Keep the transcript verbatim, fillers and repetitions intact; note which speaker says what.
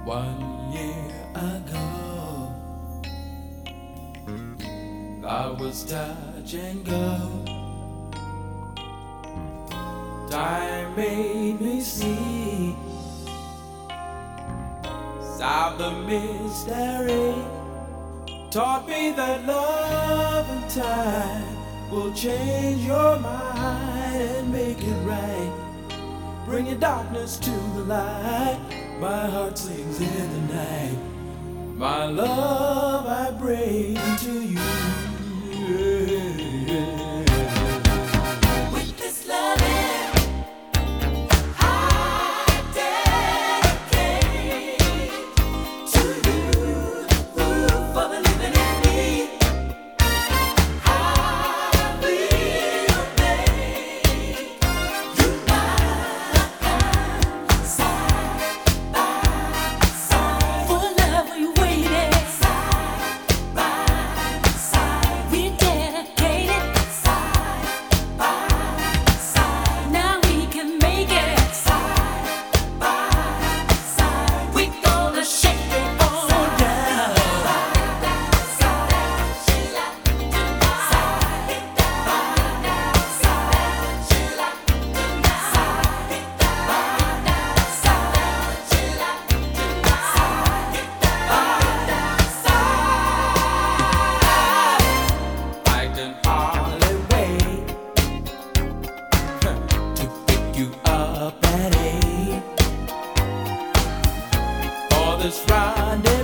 Speaker 1: One year ago, I was touch and go. Time made me see, solved the mystery, taught me that love and time will change your mind and make it right. Bring your darkness to the light. My heart sings in the night. My love I bring to you.
Speaker 2: With this loving, I dedicate to you for believing in me. I will make you mine, side by side. For love we waited, side by side. We dedicated, side by side. Now we can make it, side by side. We gonna shake it all down.
Speaker 1: I can hardly wait to pick you up at eight for this rendezvous.